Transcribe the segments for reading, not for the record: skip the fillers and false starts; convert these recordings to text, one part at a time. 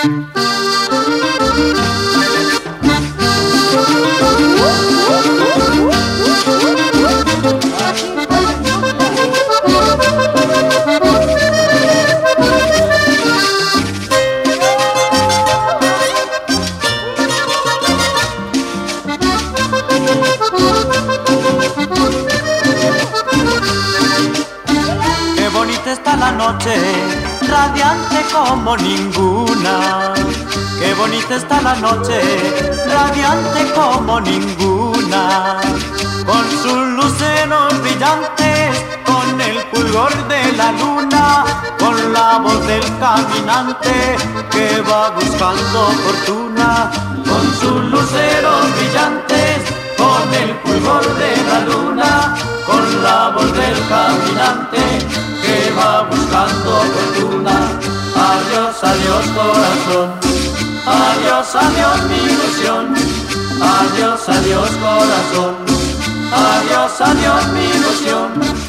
Qué bonita está la noche, radiante como ninguna. Qué bonita está la noche, radiante como ninguna. Con sus luceros brillantes, con el fulgor de la luna, con la voz del caminante que va buscando fortuna. Con sus luceros brillantes, con el fulgor de la luna, con la voz del caminante que va buscando fortuna. Adiós, adiós corazón, adiós, adiós mi ilusión. Adiós, adiós corazón, adiós, adiós mi ilusión.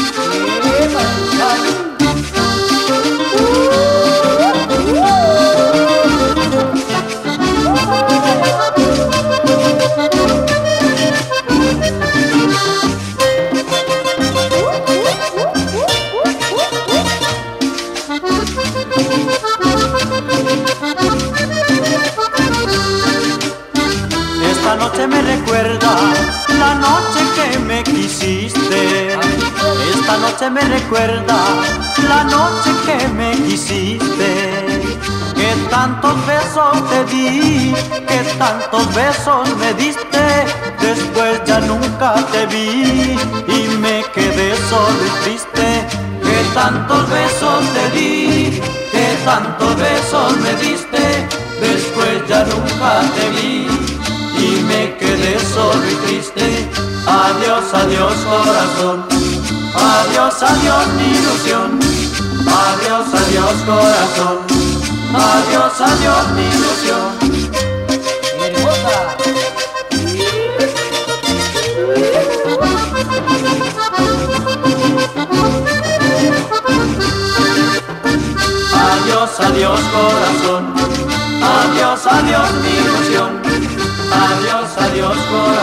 Esta noche me recuerda la noche que me quisiste. Esta noche me recuerda la noche que me quisiste. Que tantos besos te di, que tantos besos me diste. Después ya nunca te vi y me quedé solo y triste. Que tantos besos te di, que tantos besos me diste. Después ya nunca te vi y me quedé solo y triste. Adiós, adiós corazón, adiós, adiós mi ilusión. Adiós, adiós corazón, adiós, adiós mi ilusión. Adiós, adiós corazón, adiós, adiós mi ilusión. Adiós, adiós corazón.